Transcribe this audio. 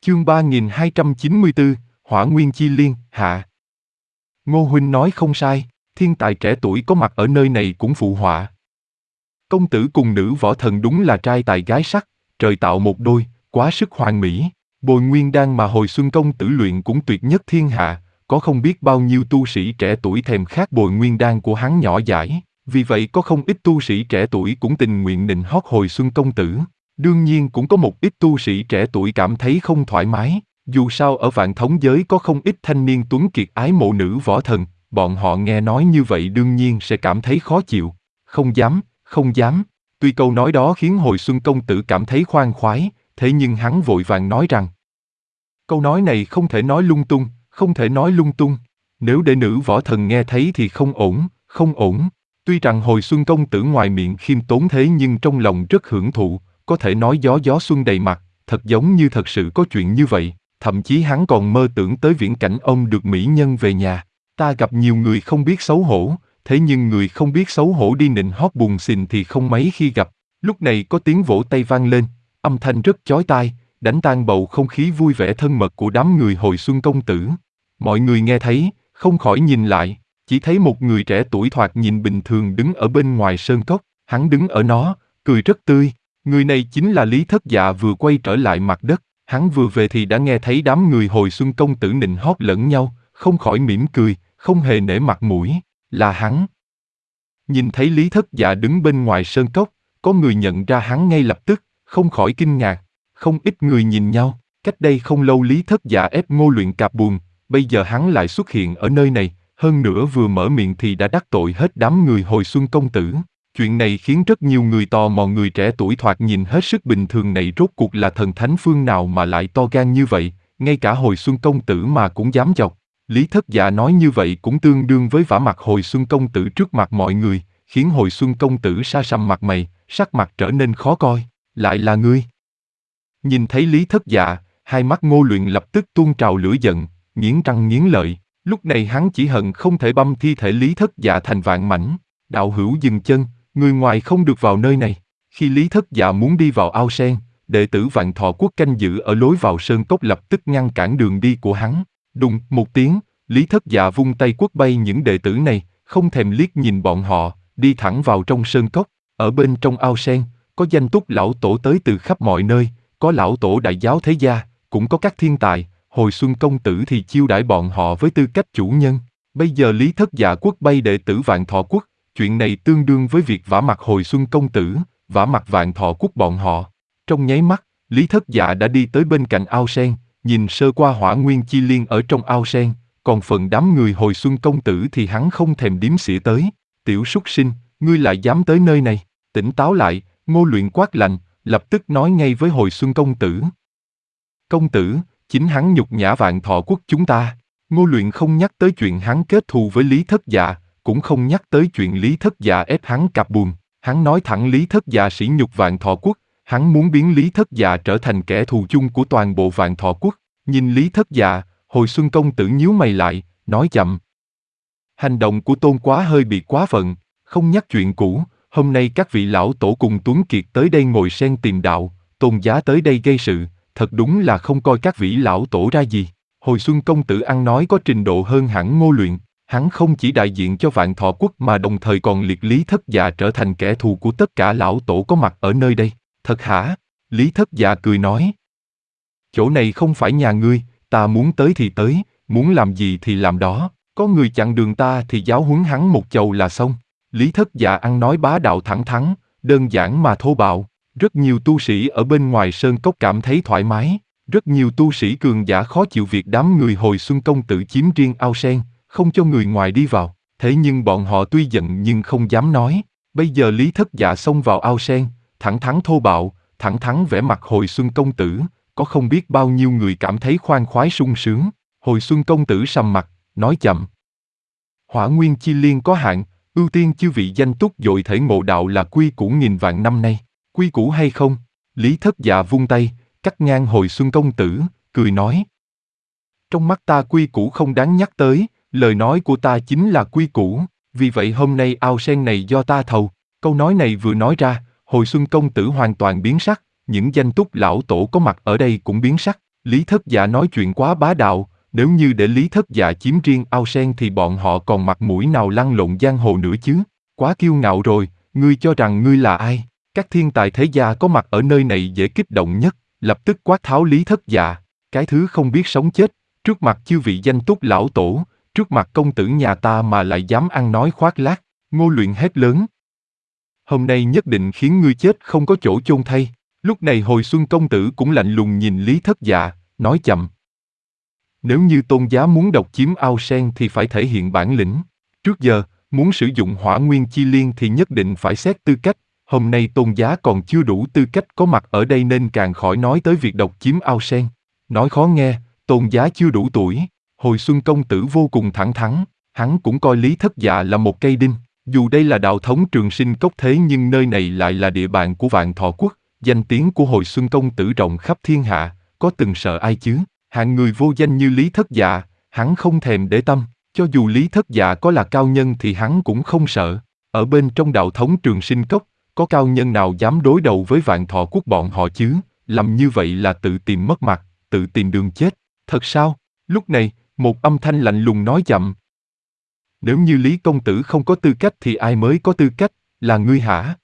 Chương 3294, Hỏa Nguyên Chi Liên, hạ. Ngô huynh nói không sai, thiên tài trẻ tuổi có mặt ở nơi này cũng phụ họa. Công tử cùng nữ võ thần đúng là trai tài gái sắc, trời tạo một đôi, quá sức hoàn mỹ. Bồi nguyên đan mà hồi xuân công tử luyện cũng tuyệt nhất thiên hạ, có không biết bao nhiêu tu sĩ trẻ tuổi thèm khát bồi nguyên đan của hắn nhỏ dãi. Vì vậy có không ít tu sĩ trẻ tuổi cũng tình nguyện nịnh hót hồi xuân công tử. Đương nhiên cũng có một ít tu sĩ trẻ tuổi cảm thấy không thoải mái, dù sao ở vạn thống giới có không ít thanh niên tuấn kiệt ái mộ nữ võ thần, bọn họ nghe nói như vậy đương nhiên sẽ cảm thấy khó chịu. Không dám, không dám. Tuy câu nói đó khiến hồi xuân công tử cảm thấy khoan khoái, thế nhưng hắn vội vàng nói rằng câu nói này không thể nói lung tung, không thể nói lung tung. Nếu để nữ võ thần nghe thấy thì không ổn, không ổn. Tuy rằng hồi xuân công tử ngoài miệng khiêm tốn thế nhưng trong lòng rất hưởng thụ, có thể nói gió gió xuân đầy mặt, thật giống như thật sự có chuyện như vậy. Thậm chí hắn còn mơ tưởng tới viễn cảnh ông được mỹ nhân về nhà. Ta gặp nhiều người không biết xấu hổ, thế nhưng người không biết xấu hổ đi nịnh hót buồn xình thì không mấy khi gặp. Lúc này có tiếng vỗ tay vang lên, âm thanh rất chói tai, đánh tan bầu không khí vui vẻ thân mật của đám người hồi xuân công tử. Mọi người nghe thấy, không khỏi nhìn lại, chỉ thấy một người trẻ tuổi thoạt nhìn bình thường đứng ở bên ngoài sơn cốc, hắn đứng ở nó, cười rất tươi. Người này chính là Lý Thất Dạ vừa quay trở lại mặt đất, hắn vừa về thì đã nghe thấy đám người hồi xuân công tử nịnh hót lẫn nhau, không khỏi mỉm cười, không hề nể mặt mũi, là hắn. Nhìn thấy Lý Thất Dạ đứng bên ngoài sơn cốc, có người nhận ra hắn ngay lập tức, không khỏi kinh ngạc, không ít người nhìn nhau, cách đây không lâu Lý Thất Dạ ép Ngô Luyện cạp buồn, bây giờ hắn lại xuất hiện ở nơi này, hơn nữa vừa mở miệng thì đã đắc tội hết đám người hồi xuân công tử. Chuyện này khiến rất nhiều người tò mò người trẻ tuổi thoạt nhìn hết sức bình thường này rốt cuộc là thần thánh phương nào mà lại to gan như vậy, ngay cả hồi xuân công tử mà cũng dám chọc. Lý Thất Dạ nói như vậy cũng tương đương với vả mặt hồi xuân công tử trước mặt mọi người, khiến hồi xuân công tử sa sầm mặt mày, sắc mặt trở nên khó coi. Lại là ngươi. Nhìn thấy Lý Thất Dạ, hai mắt Ngô Luyện lập tức tuôn trào lửa giận, nghiến răng nghiến lợi. Lúc này hắn chỉ hận không thể băm thi thể Lý Thất Dạ thành vạn mảnh. Đạo hữu dừng chân, người ngoài không được vào nơi này. Khi Lý Thất Dạ muốn đi vào ao sen, đệ tử Vạn Thọ Quốc canh giữ ở lối vào sơn cốc lập tức ngăn cản đường đi của hắn. Đùng một tiếng, Lý Thất Dạ vung tay quất bay những đệ tử này, không thèm liếc nhìn bọn họ, đi thẳng vào trong sơn cốc. Ở bên trong ao sen, có danh túc lão tổ tới từ khắp mọi nơi, có lão tổ đại giáo thế gia, cũng có các thiên tài. Hồi xuân công tử thì chiêu đãi bọn họ với tư cách chủ nhân. Bây giờ Lý Thất Dạ quất bay đệ tử Vạn Thọ Quốc, chuyện này tương đương với việc vả mặt hồi xuân công tử, vả mặt Vạn Thọ Quốc bọn họ. Trong nháy mắt, Lý Thất Dạ đã đi tới bên cạnh ao sen, nhìn sơ qua Hỏa Nguyên Chi Liên ở trong ao sen, còn phần đám người hồi xuân công tử thì hắn không thèm đếm xỉa tới. Tiểu súc sinh, ngươi lại dám tới nơi này, tỉnh táo lại, Ngô Luyện quát lạnh, lập tức nói ngay với hồi xuân công tử. Công tử, chính hắn nhục nhã Vạn Thọ Quốc chúng ta. Ngô Luyện không nhắc tới chuyện hắn kết thù với Lý Thất Dạ, cũng không nhắc tới chuyện Lý Thất Dạ ép hắn cạp buồn. Hắn nói thẳng Lý Thất Dạ sỉ nhục Vạn Thọ Quốc, hắn muốn biến Lý Thất Dạ trở thành kẻ thù chung của toàn bộ Vạn Thọ Quốc. Nhìn Lý Thất Dạ, hồi xuân công tử nhíu mày lại, nói chậm. Hành động của Tôn Quá hơi bị quá phận, không nhắc chuyện cũ, hôm nay các vị lão tổ cùng Tuấn Kiệt tới đây ngồi sen tìm đạo, Tôn Giá tới đây gây sự, thật đúng là không coi các vị lão tổ ra gì. Hồi xuân công tử ăn nói có trình độ hơn hẳn Ngô Luyện, hắn không chỉ đại diện cho Vạn Thọ Quốc mà đồng thời còn liệt Lý Thất Dạ trở thành kẻ thù của tất cả lão tổ có mặt ở nơi đây. Thật hả? Lý Thất Dạ cười nói. Chỗ này không phải nhà ngươi, ta muốn tới thì tới, muốn làm gì thì làm đó, có người chặn đường ta thì giáo huấn hắn một chầu là xong. Lý Thất Dạ ăn nói bá đạo thẳng thắn, đơn giản mà thô bạo. Rất nhiều tu sĩ ở bên ngoài sơn cốc cảm thấy thoải mái, rất nhiều tu sĩ cường giả khó chịu việc đám người hồi xuân công tử chiếm riêng ao sen, không cho người ngoài đi vào. Thế nhưng bọn họ tuy giận nhưng không dám nói. Bây giờ Lý Thất Dạ xông vào ao sen, thẳng thắn thô bạo, thẳng thắn vẻ mặt hồi xuân công tử, có không biết bao nhiêu người cảm thấy khoan khoái sung sướng. Hồi xuân công tử sầm mặt, nói chậm. Hỏa Nguyên Chi Liên có hạn, ưu tiên chư vị danh túc dội thể ngộ đạo là quy củ nghìn vạn năm nay. Quy củ hay không? Lý Thất Dạ vung tay, cắt ngang hồi xuân công tử, cười nói. Trong mắt ta quy củ không đáng nhắc tới, lời nói của ta chính là quy củ, vì vậy hôm nay ao sen này do ta thầu. Câu nói này vừa nói ra, hồi xuân công tử hoàn toàn biến sắc, những danh túc lão tổ có mặt ở đây cũng biến sắc. Lý Thất Dạ nói chuyện quá bá đạo, nếu như để Lý Thất Dạ chiếm riêng ao sen thì bọn họ còn mặt mũi nào lăn lộn giang hồ nữa chứ, quá kiêu ngạo rồi, ngươi cho rằng ngươi là ai? Các thiên tài thế gia có mặt ở nơi này dễ kích động nhất, lập tức quát tháo Lý Thất Dạ, cái thứ không biết sống chết, trước mặt chư vị danh túc lão tổ, trước mặt công tử nhà ta mà lại dám ăn nói khoác lác. Ngô Luyện hét lớn. Hôm nay nhất định khiến ngươi chết không có chỗ chôn thay. Lúc này Hồi Xuân công tử cũng lạnh lùng nhìn Lý Thất Dạ, nói chậm. Nếu như tôn giá muốn độc chiếm ao sen thì phải thể hiện bản lĩnh. Trước giờ, muốn sử dụng hỏa nguyên chi liên thì nhất định phải xét tư cách. Hôm nay tôn giá còn chưa đủ tư cách có mặt ở đây nên càng khỏi nói tới việc độc chiếm ao sen. Nói khó nghe, tôn giá chưa đủ tuổi. Hồi Xuân công tử vô cùng thẳng thắn, hắn cũng coi Lý Thất Dạ là một cây đinh. Dù đây là đạo thống Trường Sinh Cốc thế nhưng nơi này lại là địa bàn của Vạn Thọ Quốc. Danh tiếng của Hồi Xuân công tử rộng khắp thiên hạ, có từng sợ ai chứ? Hạng người vô danh như Lý Thất Dạ, hắn không thèm để tâm. Cho dù Lý Thất Dạ có là cao nhân thì hắn cũng không sợ. Ở bên trong đạo thống Trường Sinh Cốc, có cao nhân nào dám đối đầu với Vạn Thọ Quốc bọn họ chứ? Làm như vậy là tự tìm mất mặt, tự tìm đường chết. Thật sao? Lúc này, một âm thanh lạnh lùng nói chậm. Nếu như Lý công tử không có tư cách thì ai mới có tư cách, là ngươi hả?